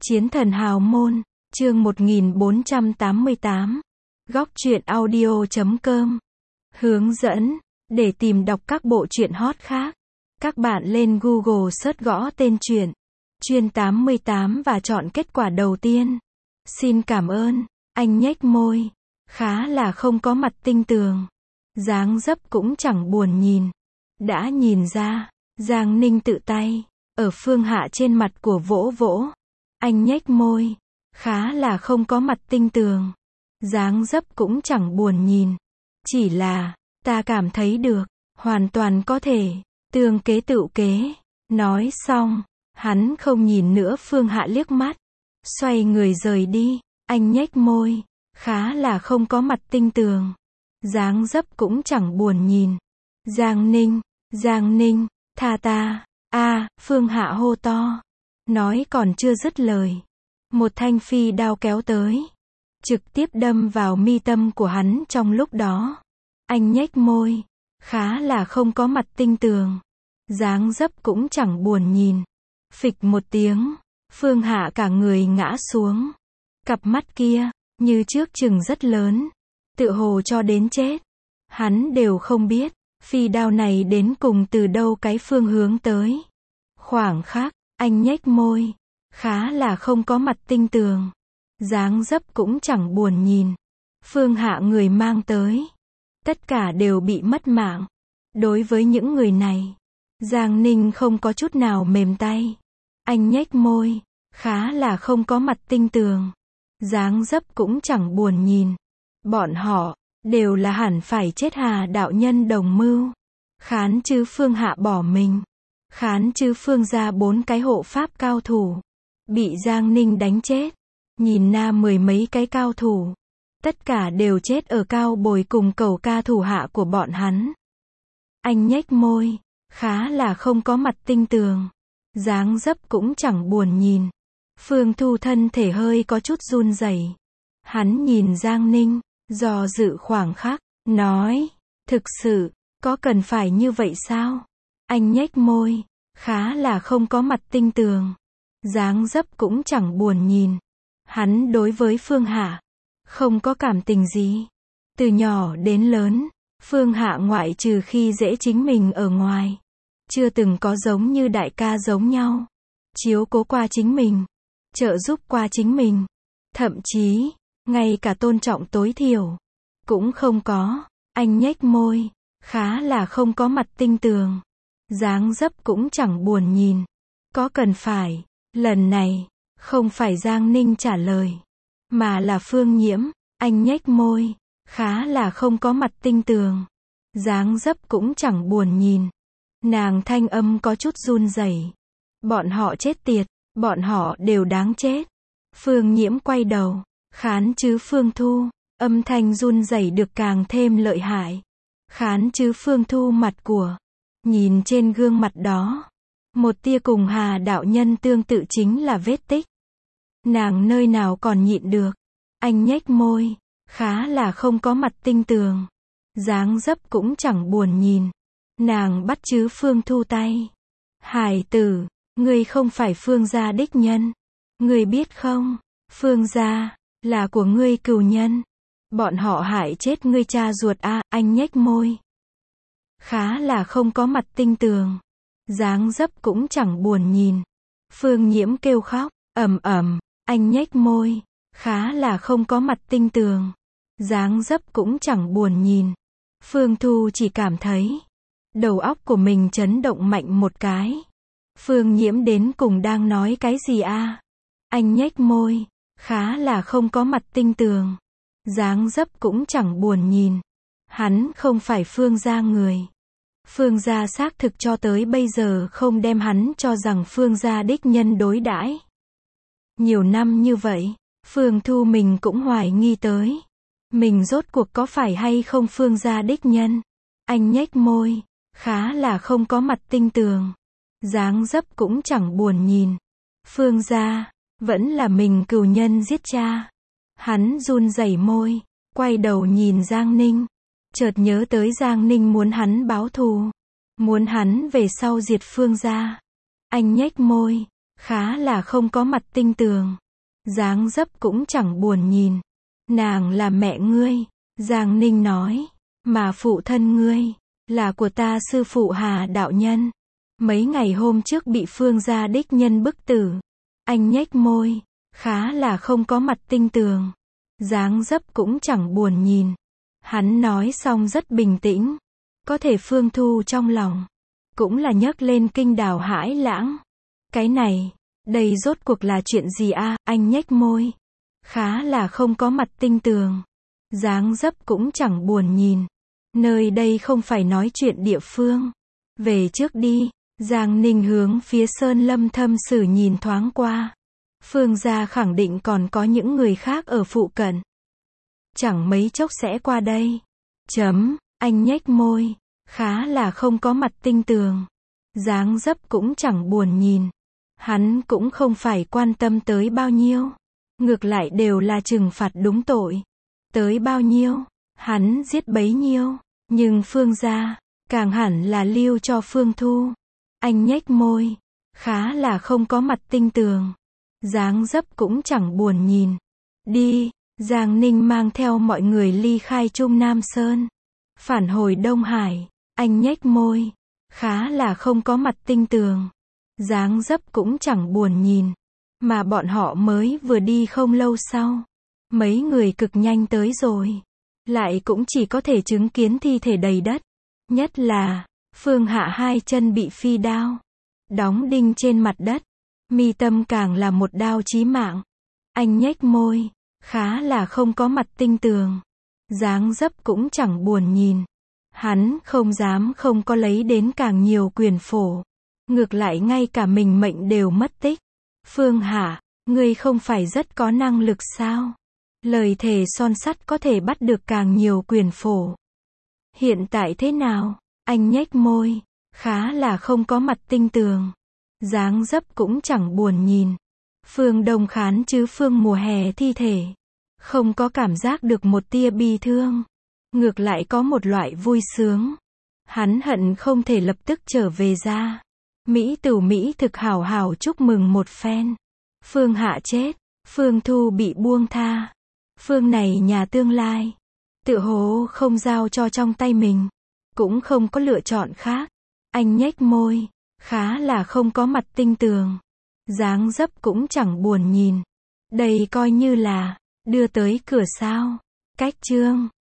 Chiến thần hào môn, chương 1488. Góc truyện audio.com. Hướng dẫn, để tìm đọc các bộ truyện hot khác. Các bạn lên Google search gõ tên truyện Chuyên 88 và chọn kết quả đầu tiên. Xin cảm ơn. Anh nhếch môi, khá là không có mặt tinh tường. Dáng dấp cũng chẳng buồn nhìn. Đã nhìn ra, Giang Ninh tự tay ở Phương Hạ trên mặt của vỗ vỗ. Anh nhếch môi, khá là không có mặt tinh tường. Dáng dấp cũng chẳng buồn nhìn. Chỉ là, ta cảm thấy được, hoàn toàn có thể, tương kế tựu kế. Nói xong, hắn không nhìn nữa Phương Hạ liếc mắt. Xoay người rời đi, anh nhếch môi, khá là không có mặt tinh tường. Dáng dấp cũng chẳng buồn nhìn. Giang Ninh, tha ta, Phương Hạ hô to. Nói còn chưa dứt lời. Một thanh phi đao kéo tới. Trực tiếp đâm vào mi tâm của hắn trong lúc đó. Anh nhếch môi. Khá là không có mặt tinh tường. Dáng dấp cũng chẳng buồn nhìn. Phịch một tiếng. Phương Hạ cả người ngã xuống. Cặp mắt kia, như trước chừng rất lớn. Tự hồ cho đến chết. Hắn đều không biết. Phi đao này đến cùng từ đâu cái phương hướng tới. Khoảng khắc. Anh nhếch môi, khá là không có mặt tinh tường. Dáng dấp cũng chẳng buồn nhìn. Phương Hạ người mang tới. Tất cả đều bị mất mạng. Đối với những người này, Giang Ninh không có chút nào mềm tay. Anh nhếch môi, khá là không có mặt tinh tường. Dáng dấp cũng chẳng buồn nhìn. Bọn họ, đều là hẳn phải chết Hà đạo nhân đồng mưu. Khán chứ Phương Hạ bỏ mình. Khán chứ Phương ra 4 cái hộ pháp cao thủ. Bị Giang Ninh đánh chết. Nhìn na 10 mấy cái cao thủ. Tất cả đều chết ở Cao Bồi cùng Cẩu Ca thủ hạ của bọn hắn. Anh nhếch môi. Khá là không có mặt tinh tường. Dáng dấp cũng chẳng buồn nhìn. Phương Thu thân thể hơi có chút run rẩy. Hắn nhìn Giang Ninh, do dự khoảng khắc, nói, thực sự, có cần phải như vậy sao? Anh nhếch môi, khá là không có mặt tinh tường. Dáng dấp cũng chẳng buồn nhìn. Hắn đối với Phương Hạ, không có cảm tình gì. Từ nhỏ đến lớn, Phương Hạ ngoại trừ khi dễ chính mình ở ngoài. Chưa từng có giống như đại ca giống nhau. Chiếu cố qua chính mình. Trợ giúp qua chính mình. Thậm chí, ngay cả tôn trọng tối thiểu. Cũng không có. Anh nhếch môi, khá là không có mặt tinh tường. Dáng dấp cũng chẳng buồn nhìn. Có cần phải, lần này, không phải Giang Ninh trả lời, mà là Phương Nhiễm. Anh nhếch môi, khá là không có mặt tinh tường. Dáng dấp cũng chẳng buồn nhìn. Nàng thanh âm có chút run rẩy. Bọn họ chết tiệt, bọn họ đều đáng chết. Phương Nhiễm quay đầu, khán chứ Phương Thu, âm thanh run rẩy được càng thêm lợi hại. Khán chứ Phương Thu mặt của, nhìn trên gương mặt đó, một tia cùng Hà đạo nhân tương tự chính là vết tích. Nàng nơi nào còn nhịn được. Anh nhếch môi, khá là không có mặt tinh tường. Dáng dấp cũng chẳng buồn nhìn. Nàng bắt chứ Phương Thu tay. Hải tử, ngươi không phải Phương gia đích nhân. Ngươi biết không, Phương gia, là của ngươi cừu nhân. Bọn họ hại chết ngươi cha ruột anh nhếch môi. Khá là không có mặt tinh tường. Dáng dấp cũng chẳng buồn nhìn. Phương Nhiễm kêu khóc, anh nhếch môi. Khá là không có mặt tinh tường. Dáng dấp cũng chẳng buồn nhìn. Phương Thu chỉ cảm thấy đầu óc của mình chấn động mạnh một cái. Phương Nhiễm đến cùng đang nói cái gì Anh nhếch môi. Khá là không có mặt tinh tường. Dáng dấp cũng chẳng buồn nhìn. Hắn không phải Phương gia người. Phương gia xác thực cho tới bây giờ không đem hắn cho rằng Phương gia đích nhân đối đãi. Nhiều năm như vậy, Phương Thu mình cũng hoài nghi tới. Mình rốt cuộc có phải hay không Phương gia đích nhân? Anh nhếch môi, khá là không có mặt tinh tường. Dáng dấp cũng chẳng buồn nhìn. Phương gia, vẫn là mình cừu nhân giết cha. Hắn run rẩy môi, quay đầu nhìn Giang Ninh. Chợt nhớ tới Giang Ninh muốn hắn báo thù. Muốn hắn về sau diệt Phương gia. Anh nhếch môi, khá là không có mặt tinh tường. Dáng dấp cũng chẳng buồn nhìn. Nàng là mẹ ngươi, Giang Ninh nói, mà phụ thân ngươi, là của ta sư phụ Hà đạo nhân. Mấy ngày hôm trước bị Phương gia đích nhân bức tử. Anh nhếch môi, khá là không có mặt tinh tường. Dáng dấp cũng chẳng buồn nhìn. Hắn nói xong rất bình tĩnh. Có thể Phương Thu trong lòng cũng là nhấc lên kinh đào hãi lãng. Cái này, đây rốt cuộc là chuyện gì a? Anh nhếch môi, khá là không có mặt tinh tường. Dáng dấp cũng chẳng buồn nhìn. Nơi đây không phải nói chuyện địa phương. Về trước đi. Giang Ninh hướng phía Sơn Lâm Thâm Sử nhìn thoáng qua. Phương gia khẳng định còn có những người khác ở phụ cận. Chẳng mấy chốc sẽ qua đây. Anh nhếch môi, khá là không có mặt tinh tường. Dáng dấp cũng chẳng buồn nhìn. Hắn cũng không phải quan tâm tới bao nhiêu. Ngược lại đều là trừng phạt đúng tội. Tới bao nhiêu, hắn giết bấy nhiêu. Nhưng Phương gia, càng hẳn là lưu cho Phương Thu. Anh nhếch môi, khá là không có mặt tinh tường. Dáng dấp cũng chẳng buồn nhìn. Đi, Giang Ninh mang theo mọi người ly khai Trung Nam Sơn. Phản hồi Đông Hải, anh nhếch môi, khá là không có mặt tinh tường. Dáng dấp cũng chẳng buồn nhìn. Mà bọn họ mới vừa đi không lâu sau. Mấy người cực nhanh tới rồi. Lại cũng chỉ có thể chứng kiến thi thể đầy đất. Nhất là Phương Hạ hai chân bị phi đao đóng đinh trên mặt đất. Mi tâm càng là một đao chí mạng. Anh nhếch môi, khá là không có mặt tinh tường. Dáng dấp cũng chẳng buồn nhìn. Hắn không dám không có lấy đến càng nhiều quyền phổ. Ngược lại ngay cả mình mệnh đều mất tích. Phương Hạ, ngươi không phải rất có năng lực sao? Lời thề son sắt có thể bắt được càng nhiều quyền phổ. Hiện tại thế nào? Anh nhếch môi, khá là không có mặt tinh tường. Dáng dấp cũng chẳng buồn nhìn. Phương Đông Khán chứ Phương Mùa Hè thi thể. Không có cảm giác được một tia bi thương. Ngược lại có một loại vui sướng. Hắn hận không thể lập tức trở về ra. Mỹ Tửu Mỹ thực hảo hảo chúc mừng một phen. Phương Hạ chết. Phương Thu bị buông tha. Phương này nhà tương lai. Tựa hồ không giao cho trong tay mình. Cũng không có lựa chọn khác. Anh nhếch môi, khá là không có mặt tinh tường. Dáng dấp cũng chẳng buồn nhìn. Đây coi như là đưa tới cửa sao. Cách chương